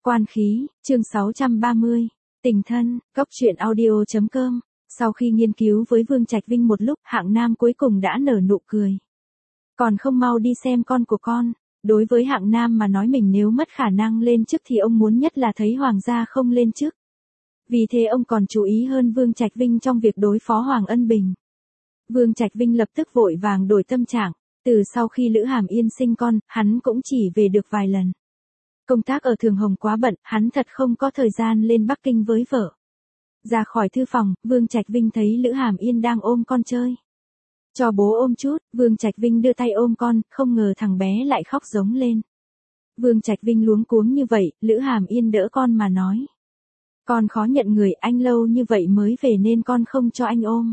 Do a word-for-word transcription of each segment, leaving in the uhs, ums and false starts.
Quan khí, chương sáu trăm ba mươi. Tình thân, góc truyện audio.com. Sau khi nghiên cứu với Vương Trạch Vinh một lúc, Hạng Nam cuối cùng đã nở nụ cười. Còn không mau đi xem con của con. Đối với Hạng Nam mà nói mình nếu mất khả năng lên chức thì ông muốn nhất là thấy Hoàng gia không lên chức. Vì thế ông còn chú ý hơn Vương Trạch Vinh trong việc đối phó Hoàng Ân Bình. Vương Trạch Vinh lập tức vội vàng đổi tâm trạng. Từ sau khi Lữ Hàm Yên sinh con, hắn cũng chỉ về được vài lần. Công tác ở Thường Hồng quá bận, hắn thật không có thời gian lên Bắc Kinh với vợ. Ra khỏi thư phòng, Vương Trạch Vinh thấy Lữ Hàm Yên đang ôm con chơi. Cho bố ôm chút, Vương Trạch Vinh đưa tay ôm con, không ngờ thằng bé lại khóc giống lên. Vương Trạch Vinh luống cuống như vậy, Lữ Hàm Yên đỡ con mà nói. Con khó nhận người, anh lâu như vậy mới về nên con không cho anh ôm.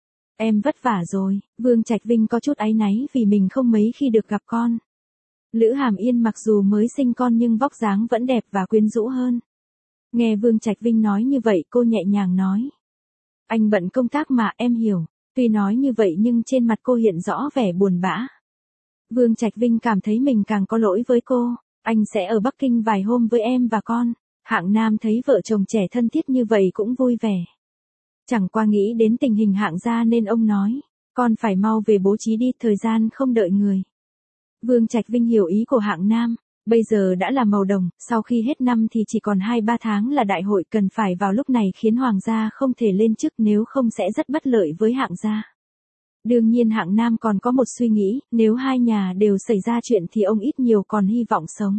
Em vất vả rồi. Vương Trạch Vinh có chút áy náy vì mình không mấy khi được gặp con. Lữ Hàm Yên mặc dù mới sinh con nhưng vóc dáng vẫn đẹp và quyến rũ hơn. Nghe Vương Trạch Vinh nói như vậy cô nhẹ nhàng nói. Anh bận công tác mà em hiểu. Tuy nói như vậy nhưng trên mặt cô hiện rõ vẻ buồn bã. Vương Trạch Vinh cảm thấy mình càng có lỗi với cô. Anh sẽ ở Bắc Kinh vài hôm với em và con. Hạng Nam thấy vợ chồng trẻ thân thiết như vậy cũng vui vẻ. Chẳng qua nghĩ đến tình hình Hạng gia nên ông nói. Con phải mau về bố trí đi, thời gian không đợi người. Vương Trạch Vinh hiểu ý của Hạng Nam. Bây giờ đã là màu đồng, sau khi hết năm thì chỉ còn hai ba tháng là đại hội, cần phải vào lúc này khiến Hoàng gia không thể lên chức, nếu không sẽ rất bất lợi với Hạng gia. Đương nhiên Hạng Nam còn có một suy nghĩ, nếu hai nhà đều xảy ra chuyện thì ông ít nhiều còn hy vọng sống.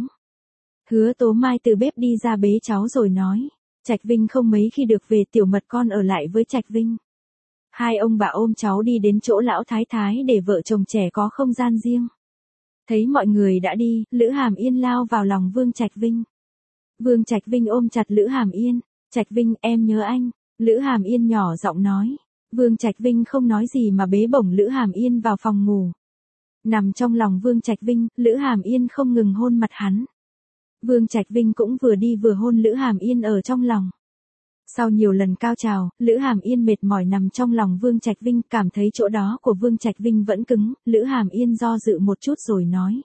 Hứa Tố Mai từ bếp đi ra bế cháu rồi nói. Trạch Vinh không mấy khi được về, Tiểu Mật con ở lại với Trạch Vinh. Hai ông bà ôm cháu đi đến chỗ lão thái thái để vợ chồng trẻ có không gian riêng. Thấy mọi người đã đi, Lữ Hàm Yên lao vào lòng Vương Trạch Vinh. Vương Trạch Vinh ôm chặt Lữ Hàm Yên. Trạch Vinh, em nhớ anh. Lữ Hàm Yên nhỏ giọng nói. Vương Trạch Vinh không nói gì mà bế bổng Lữ Hàm Yên vào phòng ngủ. Nằm trong lòng Vương Trạch Vinh, Lữ Hàm Yên không ngừng hôn mặt hắn. Vương Trạch Vinh cũng vừa đi vừa hôn Lữ Hàm Yên ở trong lòng. Sau nhiều lần cao trào, Lữ Hàm Yên mệt mỏi nằm trong lòng Vương Trạch Vinh, cảm thấy chỗ đó của Vương Trạch Vinh vẫn cứng, Lữ Hàm Yên do dự một chút rồi nói.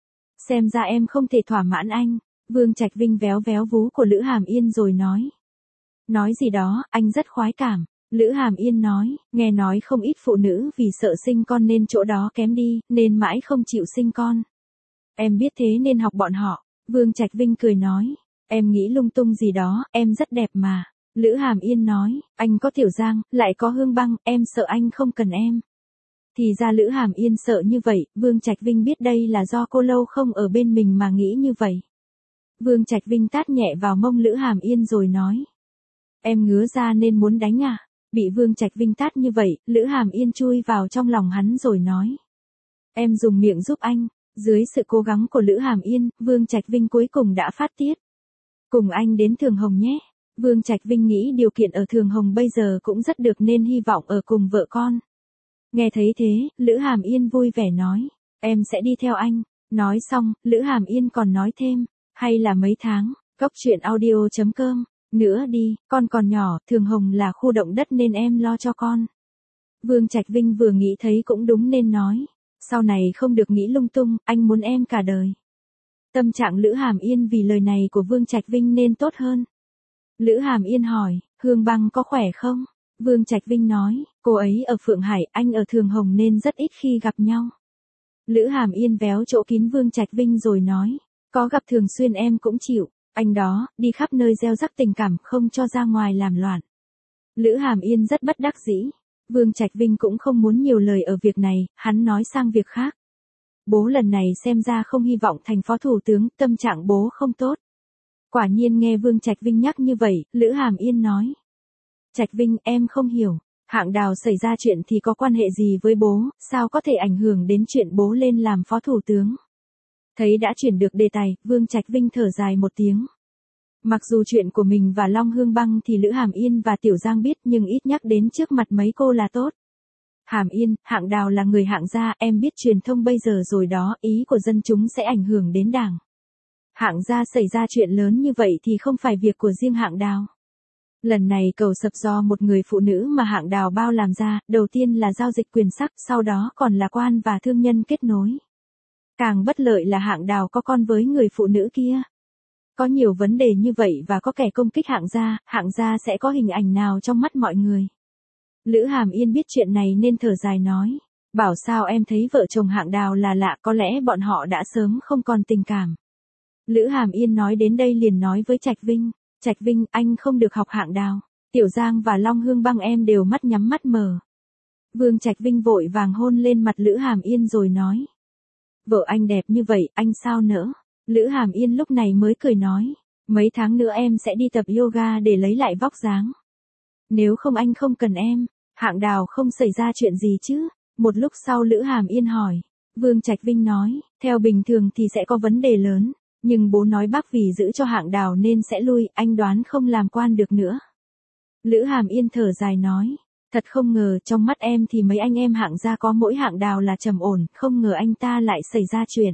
Xem ra em không thể thỏa mãn anh. Vương Trạch Vinh véo véo vú của Lữ Hàm Yên rồi nói. Nói gì đó, anh rất khoái cảm. Lữ Hàm Yên nói, nghe nói không ít phụ nữ vì sợ sinh con nên chỗ đó kém đi, nên mãi không chịu sinh con. Em biết thế nên học bọn họ. Vương Trạch Vinh cười nói. Em nghĩ lung tung gì đó, em rất đẹp mà. Lữ Hàm Yên nói, anh có Tiểu Giang, lại có Hương Băng, em sợ anh không cần em. Thì ra Lữ Hàm Yên sợ như vậy, Vương Trạch Vinh biết đây là do cô lâu không ở bên mình mà nghĩ như vậy. Vương Trạch Vinh tát nhẹ vào mông Lữ Hàm Yên rồi nói. Em ngứa ra nên muốn đánh à? Bị Vương Trạch Vinh tát như vậy, Lữ Hàm Yên chui vào trong lòng hắn rồi nói. Em dùng miệng giúp anh. Dưới sự cố gắng của Lữ Hàm Yên, Vương Trạch Vinh cuối cùng đã phát tiết. Cùng anh đến Thường Hồng nhé. Vương Trạch Vinh nghĩ điều kiện ở Thường Hồng bây giờ cũng rất được nên hy vọng ở cùng vợ con. Nghe thấy thế, Lữ Hàm Yên vui vẻ nói. Em sẽ đi theo anh. Nói xong, Lữ Hàm Yên còn nói thêm. Hay là mấy tháng, góc truyện audio.com. Nữa đi, con còn nhỏ, Thường Hồng là khu động đất nên em lo cho con. Vương Trạch Vinh vừa nghĩ thấy cũng đúng nên nói. Sau này không được nghĩ lung tung, anh muốn em cả đời. Tâm trạng Lữ Hàm Yên vì lời này của Vương Trạch Vinh nên tốt hơn. Lữ Hàm Yên hỏi, Hương Băng có khỏe không? Vương Trạch Vinh nói, cô ấy ở Phượng Hải, anh ở Thường Hồng nên rất ít khi gặp nhau. Lữ Hàm Yên véo chỗ kín Vương Trạch Vinh rồi nói, có gặp thường xuyên em cũng chịu, anh đó, đi khắp nơi gieo rắc tình cảm không cho ra ngoài làm loạn. Lữ Hàm Yên rất bất đắc dĩ. Vương Trạch Vinh cũng không muốn nhiều lời ở việc này, hắn nói sang việc khác. Bố lần này xem ra không hy vọng thành phó thủ tướng, tâm trạng bố không tốt. Quả nhiên nghe Vương Trạch Vinh nhắc như vậy, Lữ Hàm Yên nói. Trạch Vinh, em không hiểu, Hạng Đào xảy ra chuyện thì có quan hệ gì với bố, sao có thể ảnh hưởng đến chuyện bố lên làm phó thủ tướng. Thấy đã chuyển được đề tài, Vương Trạch Vinh thở dài một tiếng. Mặc dù chuyện của mình và Long Hương Băng thì Lữ Hàm Yên và Tiểu Giang biết nhưng ít nhắc đến trước mặt mấy cô là tốt. Hàm Yên, Hạng Đào là người Hạng gia, em biết truyền thông bây giờ rồi đó, ý của dân chúng sẽ ảnh hưởng đến đảng. Hạng gia xảy ra chuyện lớn như vậy thì không phải việc của riêng Hạng Đào. Lần này cầu sập do một người phụ nữ mà Hạng Đào bao làm ra, đầu tiên là giao dịch quyền sắc, sau đó còn là quan và thương nhân kết nối. Càng bất lợi là Hạng Đào có con với người phụ nữ kia. Có nhiều vấn đề như vậy và có kẻ công kích Hạng gia, Hạng gia sẽ có hình ảnh nào trong mắt mọi người? Lữ Hàm Yên biết chuyện này nên thở dài nói. Bảo sao em thấy vợ chồng Hạng Đào là lạ, có lẽ bọn họ đã sớm không còn tình cảm. Lữ Hàm Yên nói đến đây liền nói với Trạch Vinh. Trạch Vinh, anh không được học Hạng Đào. Tiểu Giang và Long Hương Băng em đều mắt nhắm mắt mở. Vương Trạch Vinh vội vàng hôn lên mặt Lữ Hàm Yên rồi nói. Vợ anh đẹp như vậy, anh sao nỡ? Lữ Hàm Yên lúc này mới cười nói. Mấy tháng nữa em sẽ đi tập yoga để lấy lại vóc dáng. Nếu không anh không cần em. Hạng Đào không xảy ra chuyện gì chứ? Một lúc sau Lữ Hàm Yên hỏi. Vương Trạch Vinh nói, theo bình thường thì sẽ có vấn đề lớn. Nhưng bố nói bác vì giữ cho Hạng Đào nên sẽ lui, anh đoán không làm quan được nữa. Lữ Hàm Yên thở dài nói. Thật không ngờ, trong mắt em thì mấy anh em Hạng gia có mỗi Hạng Đào là trầm ổn, không ngờ anh ta lại xảy ra chuyện.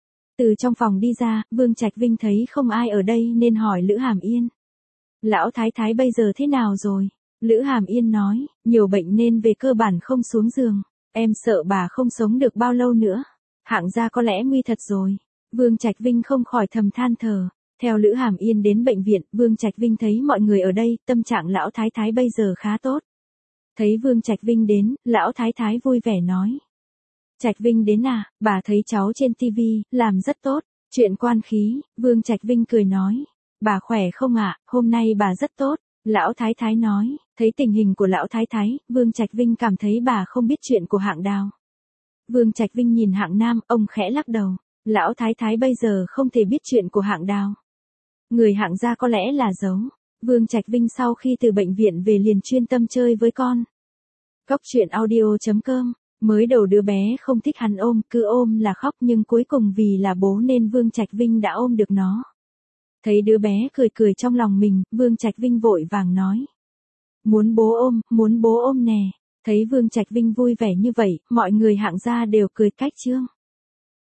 Từ trong phòng đi ra, Vương Trạch Vinh thấy không ai ở đây nên hỏi Lữ Hàm Yên. Lão Thái Thái bây giờ thế nào rồi? Lữ Hàm Yên nói, nhiều bệnh nên về cơ bản không xuống giường. Em sợ bà không sống được bao lâu nữa. Hạng gia có lẽ nguy thật rồi. Vương Trạch Vinh không khỏi thầm than thở. Theo Lữ Hàm Yên đến bệnh viện, Vương Trạch Vinh thấy mọi người ở đây, tâm trạng Lão Thái Thái bây giờ khá tốt. Thấy Vương Trạch Vinh đến, Lão Thái Thái vui vẻ nói. Trạch Vinh đến à, bà thấy cháu trên tivi, làm rất tốt. Chuyện quan khí, Vương Trạch Vinh cười nói. Bà khỏe không ạ, hôm nay bà rất tốt. Lão Thái Thái nói, thấy tình hình của Lão Thái Thái, Vương Trạch Vinh cảm thấy bà không biết chuyện của Hạng Đào. Vương Trạch Vinh nhìn Hạng Nam, ông khẽ lắc đầu. Lão Thái Thái bây giờ không thể biết chuyện của Hạng Đào. Người Hạng gia có lẽ là giấu. Vương Trạch Vinh sau khi từ bệnh viện về liền chuyên tâm chơi với con. Cốc truyện audio chấm com. Mới đầu đứa bé không thích hắn ôm, cứ ôm là khóc nhưng cuối cùng vì là bố nên Vương Trạch Vinh đã ôm được nó. Thấy đứa bé cười cười trong lòng mình, Vương Trạch Vinh vội vàng nói. Muốn bố ôm, muốn bố ôm nè. Thấy Vương Trạch Vinh vui vẻ như vậy, mọi người Hạng gia đều cười cách chương.